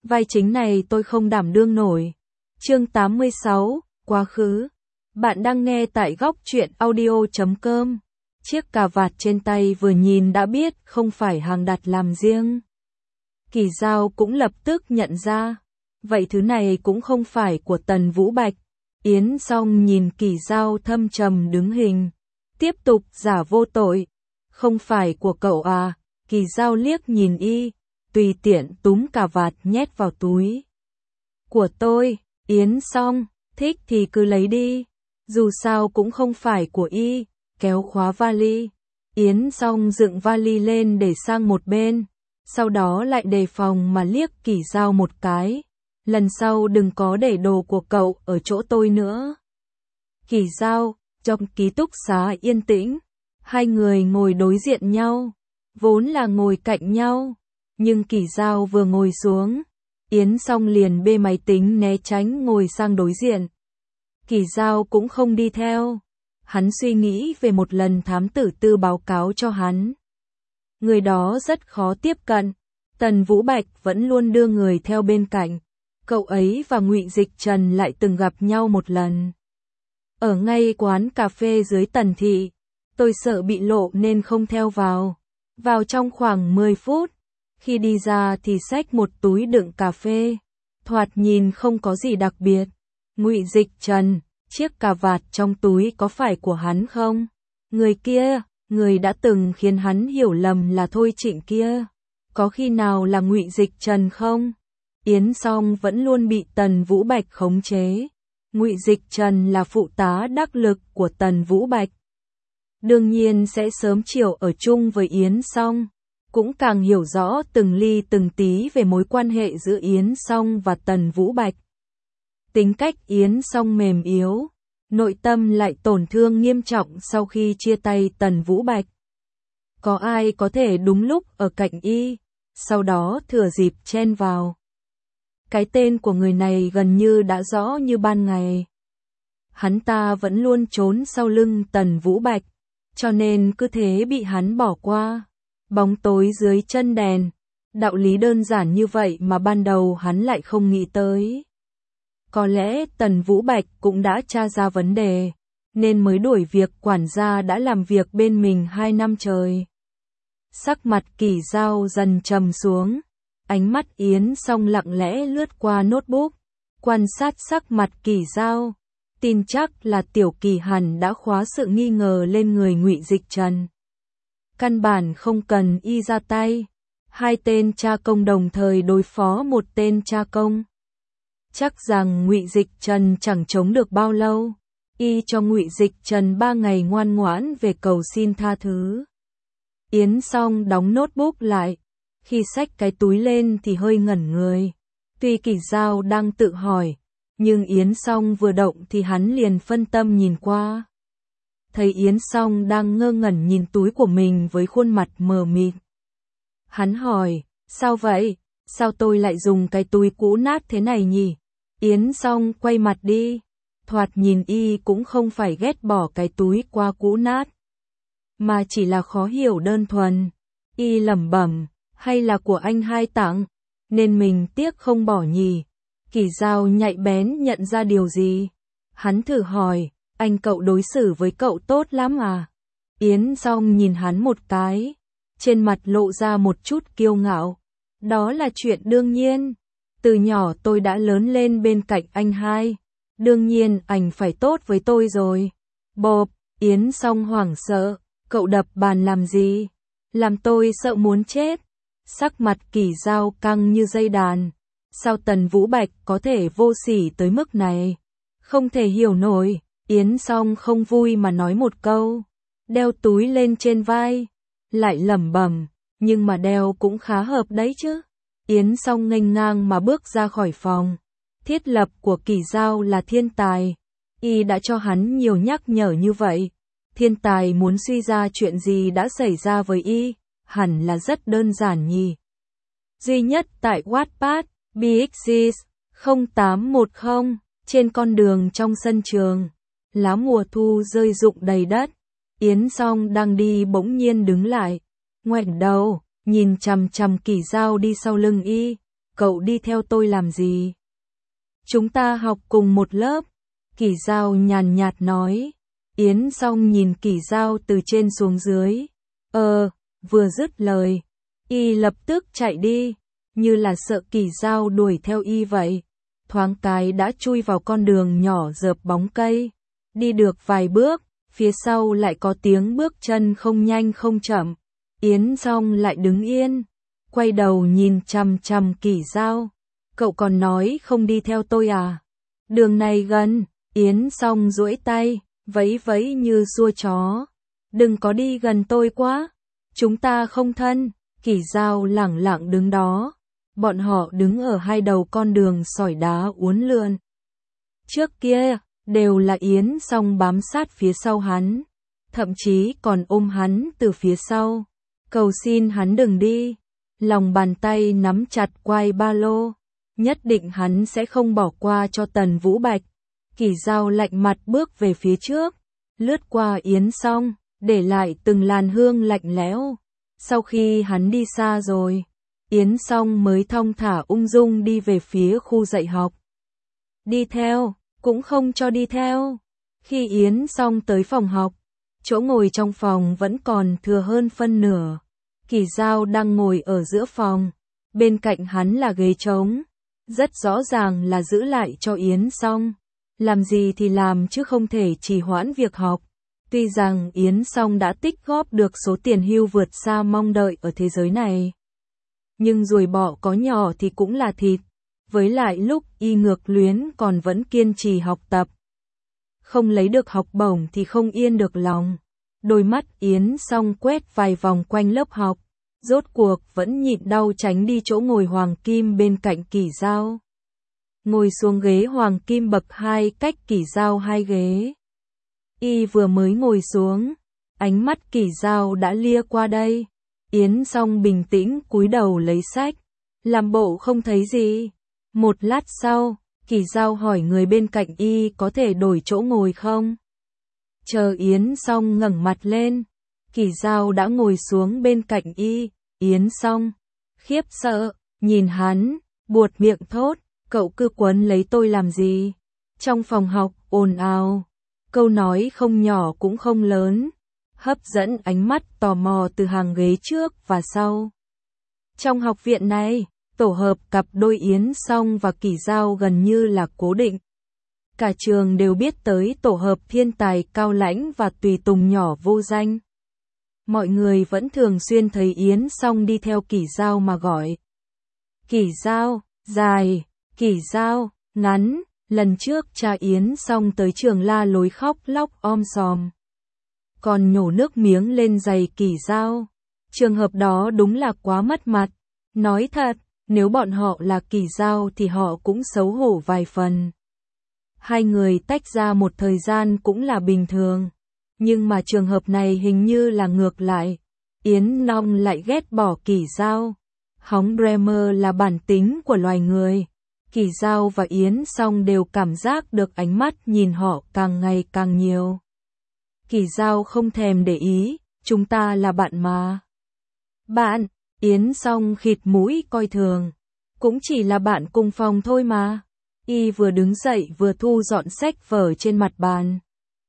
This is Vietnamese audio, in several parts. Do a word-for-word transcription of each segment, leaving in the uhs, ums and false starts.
vai chính này tôi không đảm đương nổi. Chương tám mươi sáu, quá khứ. Bạn đang nghe tại góc truyện audio chấm com. Chiếc cà vạt trên tay vừa nhìn đã biết không phải hàng đặt làm riêng. Kỳ Dao cũng lập tức nhận ra. Vậy thứ này cũng không phải của Tần Vũ Bạch. Yến Song nhìn Kỳ Dao thâm trầm đứng hình. Tiếp tục giả vô tội. Không phải của cậu à? Kỳ Dao liếc nhìn y. Tùy tiện túm cà vạt nhét vào túi. Của tôi, Yến Song, thích thì cứ lấy đi. Dù sao cũng không phải của y. Kéo khóa vali. Yến Song dựng vali lên để sang một bên. Sau đó lại đề phòng mà liếc Kỳ Dao một cái. Lần sau đừng có để đồ của cậu ở chỗ tôi nữa. Kỳ Dao, trong ký túc xá yên tĩnh. Hai người ngồi đối diện nhau. Vốn là ngồi cạnh nhau. Nhưng Kỳ Dao vừa ngồi xuống. Yến Song liền bê máy tính né tránh ngồi sang đối diện. Kỳ Dao cũng không đi theo. Hắn suy nghĩ về một lần thám tử tư báo cáo cho hắn. Người đó rất khó tiếp cận. Tần Vũ Bạch vẫn luôn đưa người theo bên cạnh. Cậu ấy và Ngụy Dịch Trần lại từng gặp nhau một lần. Ở ngay quán cà phê dưới Tần Thị. Tôi sợ bị lộ nên không theo vào. Vào trong khoảng mười phút. Khi đi ra thì xách một túi đựng cà phê. Thoạt nhìn không có gì đặc biệt. Ngụy Dịch Trần, chiếc cà vạt trong túi có phải của hắn không? Người kia, người đã từng khiến hắn hiểu lầm là Thôi Trịnh kia. Có khi nào là Ngụy Dịch Trần không? Yến Song vẫn luôn bị Tần Vũ Bạch khống chế. Ngụy Dịch Trần là phụ tá đắc lực của Tần Vũ Bạch. Đương nhiên sẽ sớm chiều ở chung với Yến Song. Cũng càng hiểu rõ từng ly từng tí về mối quan hệ giữa Yến Song và Tần Vũ Bạch. Tính cách Yến Song mềm yếu, nội tâm lại tổn thương nghiêm trọng sau khi chia tay Tần Vũ Bạch. Có ai có thể đúng lúc ở cạnh y, sau đó thừa dịp chen vào. Cái tên của người này gần như đã rõ như ban ngày. Hắn ta vẫn luôn trốn sau lưng Tần Vũ Bạch, cho nên cứ thế bị hắn bỏ qua. Bóng tối dưới chân đèn, đạo lý đơn giản như vậy mà ban đầu hắn lại không nghĩ tới. Có lẽ Tần Vũ Bạch cũng đã tra ra vấn đề, nên mới đuổi việc quản gia đã làm việc bên mình hai năm trời. Sắc mặt Kỳ Dao dần trầm xuống, ánh mắt Yến Song lặng lẽ lướt qua notebook, quan sát sắc mặt Kỳ Dao, tin chắc là Tiểu Kỳ hẳn đã khóa sự nghi ngờ lên người Ngụy Dịch Trần. Căn bản không cần y ra tay, hai tên cha công đồng thời đối phó một tên cha công. Chắc rằng Ngụy Dịch Trần chẳng chống được bao lâu, y cho Ngụy Dịch Trần ba ngày ngoan ngoãn về cầu xin tha thứ. Yến Song đóng notebook lại, khi xách cái túi lên thì hơi ngẩn người. Tuy Kỳ Dao đang tự hỏi, nhưng Yến Song vừa động thì hắn liền phân tâm nhìn qua. Thấy Yến Song đang ngơ ngẩn nhìn túi của mình với khuôn mặt mờ mịt. Hắn hỏi, sao vậy? Sao tôi lại dùng cái túi cũ nát thế này nhỉ? Yến Song quay mặt đi. Thoạt nhìn y cũng không phải ghét bỏ cái túi qua cũ nát, mà chỉ là khó hiểu đơn thuần. Y lẩm bẩm, hay là của anh hai tặng, nên mình tiếc không bỏ nhỉ? Kỳ Dao nhạy bén nhận ra điều gì. Hắn thử hỏi, anh cậu đối xử với cậu tốt lắm à? Yến Song nhìn hắn một cái, trên mặt lộ ra một chút kiêu ngạo. Đó là chuyện đương nhiên. Từ nhỏ tôi đã lớn lên bên cạnh anh hai. Đương nhiên anh phải tốt với tôi rồi. Bộp, Yến Song hoảng sợ. Cậu đập bàn làm gì? Làm tôi sợ muốn chết. Sắc mặt Kỳ Dao căng như dây đàn. Sao Tần Vũ Bạch có thể vô sỉ tới mức này? Không thể hiểu nổi. Yến Song không vui mà nói một câu. Đeo túi lên trên vai. Lại lẩm bẩm, nhưng mà đeo cũng khá hợp đấy chứ. Yến Song nghênh ngang mà bước ra khỏi phòng. Thiết lập của Kỳ Dao là thiên tài. Y đã cho hắn nhiều nhắc nhở như vậy. Thiên tài muốn suy ra chuyện gì đã xảy ra với y, hẳn là rất đơn giản nhỉ. Duy nhất tại Wattpad, bê ích giê không tám một không, trên con đường trong sân trường. Lá mùa thu rơi rụng đầy đất. Yến Song đang đi bỗng nhiên đứng lại. Ngoảnh đầu, nhìn chằm chằm Kỳ Dao đi sau lưng y. cậu đi theo tôi làm gì? Chúng ta học cùng một lớp. Kỷ Dao nhàn nhạt nói. Yến Song nhìn Kỷ Dao từ trên xuống dưới. Ờ, vừa dứt lời, y lập tức chạy đi, như là sợ Kỷ Dao đuổi theo y vậy. Thoáng cái đã chui vào con đường nhỏ rợp bóng cây. Đi được vài bước, phía sau lại có tiếng bước chân không nhanh không chậm. Yến Song lại đứng yên, quay đầu nhìn chằm chằm Kỷ Dao. Cậu còn nói không đi theo tôi à? Đường này gần. Yến Song duỗi tay, vẫy vẫy như xua chó. Đừng có đi gần tôi quá. Chúng ta không thân. Kỷ Dao lẳng lặng đứng đó. Bọn họ đứng ở hai đầu con đường sỏi đá uốn lượn. Trước kia, đều là Yến Song bám sát phía sau hắn. Thậm chí còn ôm hắn từ phía sau. Cầu xin hắn đừng đi. Lòng bàn tay nắm chặt quai ba lô. Nhất định hắn sẽ không bỏ qua cho Tần Vũ Bạch. Kỷ Dao lạnh mặt bước về phía trước, lướt qua Yến Song, để lại từng làn hương lạnh lẽo. Sau khi hắn đi xa rồi, Yến Song mới thong thả ung dung đi về phía khu dạy học. Đi theo, cũng không cho đi theo. Khi Yến Song tới phòng học, chỗ ngồi trong phòng vẫn còn thừa hơn phân nửa. Kỷ Dao đang ngồi ở giữa phòng, bên cạnh hắn là ghế trống. Rất rõ ràng là giữ lại cho Yến Song. Làm gì thì làm chứ không thể trì hoãn việc học. Tuy rằng Yến Song đã tích góp được số tiền hưu vượt xa mong đợi ở thế giới này. Nhưng ruồi bọ có nhỏ thì cũng là thịt. Với lại lúc y ngược luyến còn vẫn kiên trì học tập. Không lấy được học bổng thì không yên được lòng. Đôi mắt Yến Song quét vài vòng quanh lớp học. Rốt cuộc vẫn nhịn đau tránh đi chỗ ngồi hoàng kim bên cạnh Kỷ Dao. Ngồi xuống ghế hoàng kim bậc hai cách Kỷ Dao hai ghế. Y vừa mới ngồi xuống, ánh mắt Kỷ Dao đã lia qua đây. Yến Song bình tĩnh cúi đầu lấy sách, làm bộ không thấy gì. Một lát sau, Kỷ Dao hỏi người bên cạnh y có thể đổi chỗ ngồi không? Chờ Yến Song ngẩng mặt lên, Kỷ Dao đã ngồi xuống bên cạnh y. Yến Song khiếp sợ, nhìn hắn, buột miệng thốt, cậu cứ quấn lấy tôi làm gì? Trong phòng học ồn ào, câu nói không nhỏ cũng không lớn, hấp dẫn ánh mắt tò mò từ hàng ghế trước và sau. Trong học viện này, tổ hợp cặp đôi Yến Song và Kỷ Dao gần như là cố định. Cả trường đều biết tới tổ hợp thiên tài cao lãnh và tùy tùng nhỏ vô danh. Mọi người vẫn thường xuyên thấy Yến Song đi theo Kỷ Dao mà gọi. Kỷ Dao, dài, Kỷ Dao, ngắn. Lần trước cha Yến Song tới trường la lối khóc lóc om sòm. Còn nhổ nước miếng lên giày Kỷ Dao. Trường hợp đó đúng là quá mất mặt. Nói thật, nếu bọn họ là Kỷ Dao thì họ cũng xấu hổ vài phần. Hai người tách ra một thời gian cũng là bình thường. Nhưng mà trường hợp này hình như là ngược lại. Yến Song lại ghét bỏ Kỷ Dao. Hóng Bremer là bản tính của loài người. Kỷ Dao và Yến Song đều cảm giác được ánh mắt nhìn họ càng ngày càng nhiều. Kỷ Dao không thèm để ý, chúng ta là bạn mà. Bạn, Yến Song khịt mũi coi thường. Cũng chỉ là bạn cùng phòng thôi mà. Y vừa đứng dậy vừa thu dọn sách vở trên mặt bàn.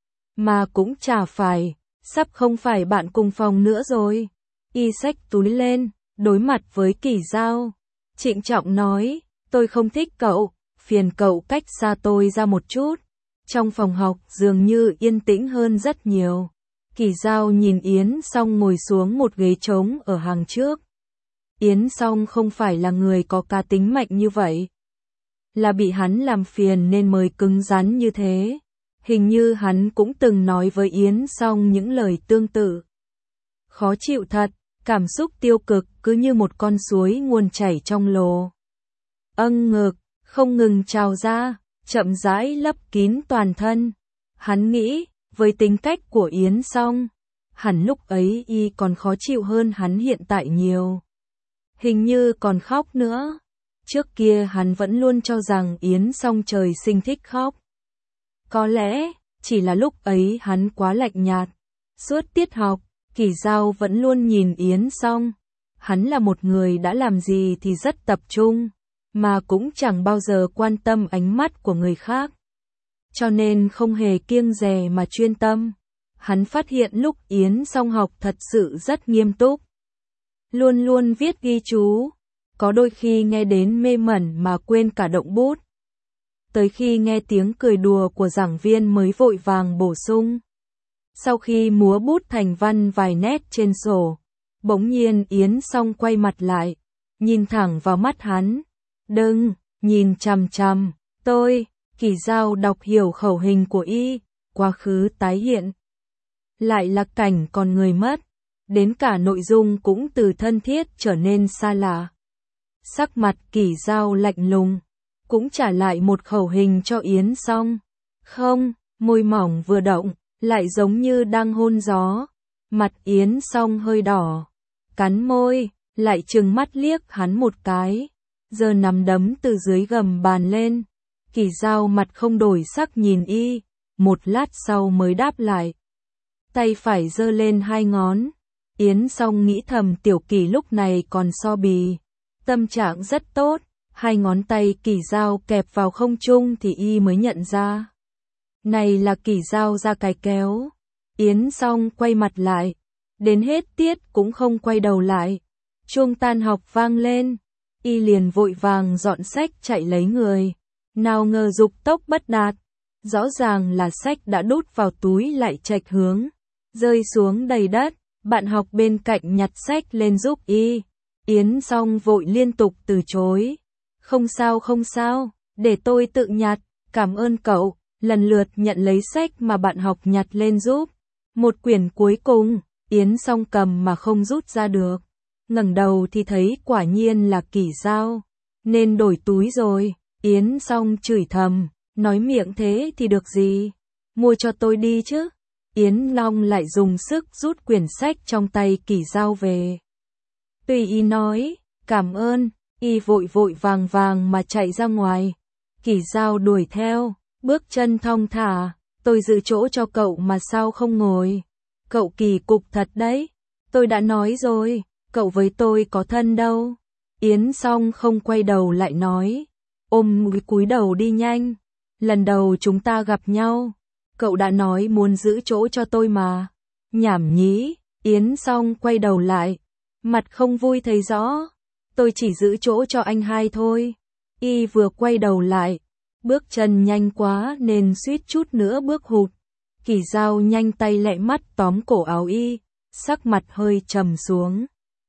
Mà cũng chả phải, sắp không phải bạn cùng phòng nữa rồi. Y xách túi lên, đối mặt với Kỷ Dao. Trịnh trọng nói, tôi không thích cậu, phiền cậu cách xa tôi ra một chút. Trong phòng học dường như yên tĩnh hơn rất nhiều. Kỷ Dao nhìn Yến Song ngồi xuống một ghế trống ở hàng trước. Yến Song không phải là người có cá tính mạnh như vậy. Là bị hắn làm phiền nên mới cứng rắn như thế. Hình như hắn cũng từng nói với Yến Song những lời tương tự. Khó chịu thật, cảm xúc tiêu cực cứ như một con suối nguồn chảy trong lồ. Âng ngực, không ngừng trào ra, chậm rãi lấp kín toàn thân. Hắn nghĩ, với tính cách của Yến Song, hẳn lúc ấy y còn khó chịu hơn hắn hiện tại nhiều. Hình như còn khóc nữa. Trước kia hắn vẫn luôn cho rằng Yến Song trời sinh thích khóc. Có lẽ, chỉ là lúc ấy hắn quá lạnh nhạt. Suốt tiết học, Kỷ Dao vẫn luôn nhìn Yến Song. Hắn là một người đã làm gì thì rất tập trung. mà cũng chẳng bao giờ quan tâm ánh mắt của người khác. Cho nên không hề kiêng dè mà chuyên tâm. Hắn phát hiện lúc Yến Song học thật sự rất nghiêm túc. Luôn luôn viết ghi chú, có đôi khi nghe đến mê mẩn mà quên cả động bút. Tới khi nghe tiếng cười đùa của giảng viên mới vội vàng bổ sung. Sau khi múa bút thành văn vài nét trên sổ, bỗng nhiên Yến Song quay mặt lại, nhìn thẳng vào mắt hắn. Đừng, nhìn chằm chằm, tôi. Kỳ Dao đọc hiểu khẩu hình của y, quá khứ tái hiện. Lại là cảnh còn người mất, đến cả nội dung cũng từ thân thiết trở nên xa lạ. Sắc mặt Kỳ Dao lạnh lùng, cũng trả lại một khẩu hình cho Yến Song. Không, môi mỏng vừa động, lại giống như đang hôn gió. Mặt Yến Song hơi đỏ, cắn môi, lại trừng mắt liếc hắn một cái, giơ nắm đấm từ dưới gầm bàn lên. Kỳ Dao mặt không đổi sắc nhìn y, một lát sau mới đáp lại. Tay phải giơ lên hai ngón. Yến Song nghĩ thầm Tiểu Kỳ lúc này còn so bì, tâm trạng rất tốt. Hai ngón tay Kỳ Dao kẹp vào không trung thì y mới nhận ra. Này là Kỳ Dao ra cái kéo. Yến Song quay mặt lại, đến hết tiết cũng không quay đầu lại. Chuông tan học vang lên, y liền vội vàng dọn sách chạy lấy người. Nào ngờ dục tốc bất đạt, rõ ràng là sách đã đút vào túi lại chệch hướng, rơi xuống đầy đất. Bạn học bên cạnh nhặt sách lên giúp y. Yến Song vội liên tục từ chối. Không sao không sao, để tôi tự nhặt, cảm ơn cậu. Lần lượt nhận lấy sách mà bạn học nhặt lên giúp. Một quyển cuối cùng, Yến Song cầm mà không rút ra được. Ngẩng đầu thì thấy quả nhiên là Kỳ Dao, nên đổi túi rồi. Yến Song chửi thầm, nói miệng thế thì được gì, mua cho tôi đi chứ. Yến Long lại dùng sức rút quyển sách trong tay Kỳ Dao về. Tuy y nói, cảm ơn, y vội vội vàng vàng mà chạy ra ngoài. Kỳ Dao đuổi theo, bước chân thong thả, tôi giữ chỗ cho cậu mà sao không ngồi. Cậu kỳ cục thật đấy, tôi đã nói rồi, cậu với tôi có thân đâu. Yến Song không quay đầu lại nói. Ôm mũi cúi đầu đi nhanh. Lần đầu chúng ta gặp nhau, cậu đã nói muốn giữ chỗ cho tôi mà. Nhảm nhí. Yến Song quay đầu lại, mặt không vui thấy rõ. Tôi chỉ giữ chỗ cho anh hai thôi. Y vừa quay đầu lại, bước chân nhanh quá nên suýt chút nữa bước hụt. Kỳ Dao nhanh tay lẹ mắt tóm cổ áo y, sắc mặt hơi trầm xuống.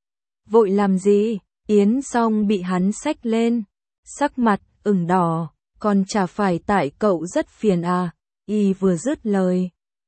Vội làm gì? Yến Song bị hắn xách lên, sắc mặt ửng đỏ, còn chả phải tại cậu rất phiền à. Y vừa dứt lời,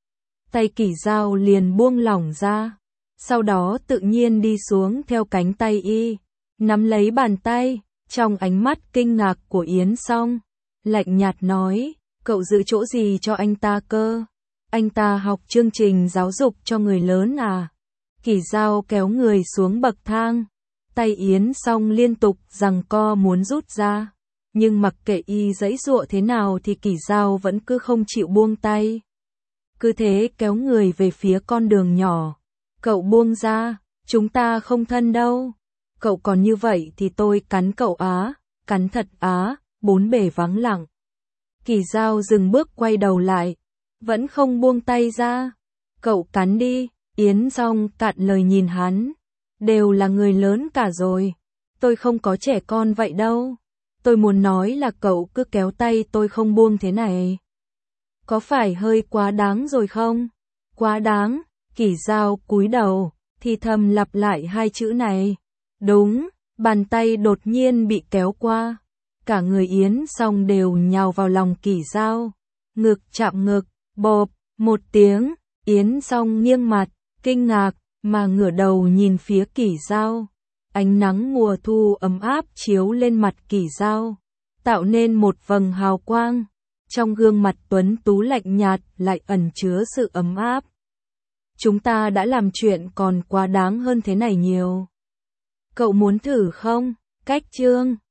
tay Kỳ Dao liền buông lỏng ra, sau đó tự nhiên đi xuống theo cánh tay y, nắm lấy bàn tay. Trong ánh mắt kinh ngạc của Yến Song, lạnh nhạt nói, cậu giữ chỗ gì cho anh ta cơ? Anh ta học chương trình giáo dục cho người lớn à? Kỳ Dao kéo người xuống bậc thang, tay Yến Song liên tục giằng co muốn rút ra. Nhưng mặc kệ y giãy giụa thế nào thì Kỳ Dao vẫn cứ không chịu buông tay. Cứ thế kéo người về phía con đường nhỏ. Cậu buông ra, chúng ta không thân đâu. Cậu còn như vậy thì tôi cắn cậu á, cắn thật á. Bốn bề vắng lặng. Kỳ Dao dừng bước quay đầu lại, vẫn không buông tay ra. Cậu cắn đi. Yến Song cạn lời nhìn hắn. Đều là người lớn cả rồi, tôi không có trẻ con vậy đâu. Tôi muốn nói là cậu cứ kéo tay tôi không buông thế này, có phải hơi quá đáng rồi không? Quá đáng. Kỳ Dao cúi đầu, thì thầm lặp lại hai chữ này. Đúng. Bàn tay đột nhiên bị kéo qua, cả người Yến Song đều nhào vào lòng Kỳ Dao. Ngực chạm ngực, bộp một tiếng. Yến Song nghiêng mặt, kinh ngạc mà ngửa đầu nhìn phía Kỳ Dao. Ánh nắng mùa thu ấm áp chiếu lên mặt Kỳ Dao, tạo nên một vầng hào quang. Trong gương mặt tuấn tú lạnh nhạt lại ẩn chứa sự ấm áp. Chúng ta đã làm chuyện còn quá đáng hơn thế này nhiều. Cậu muốn thử không? Cách chương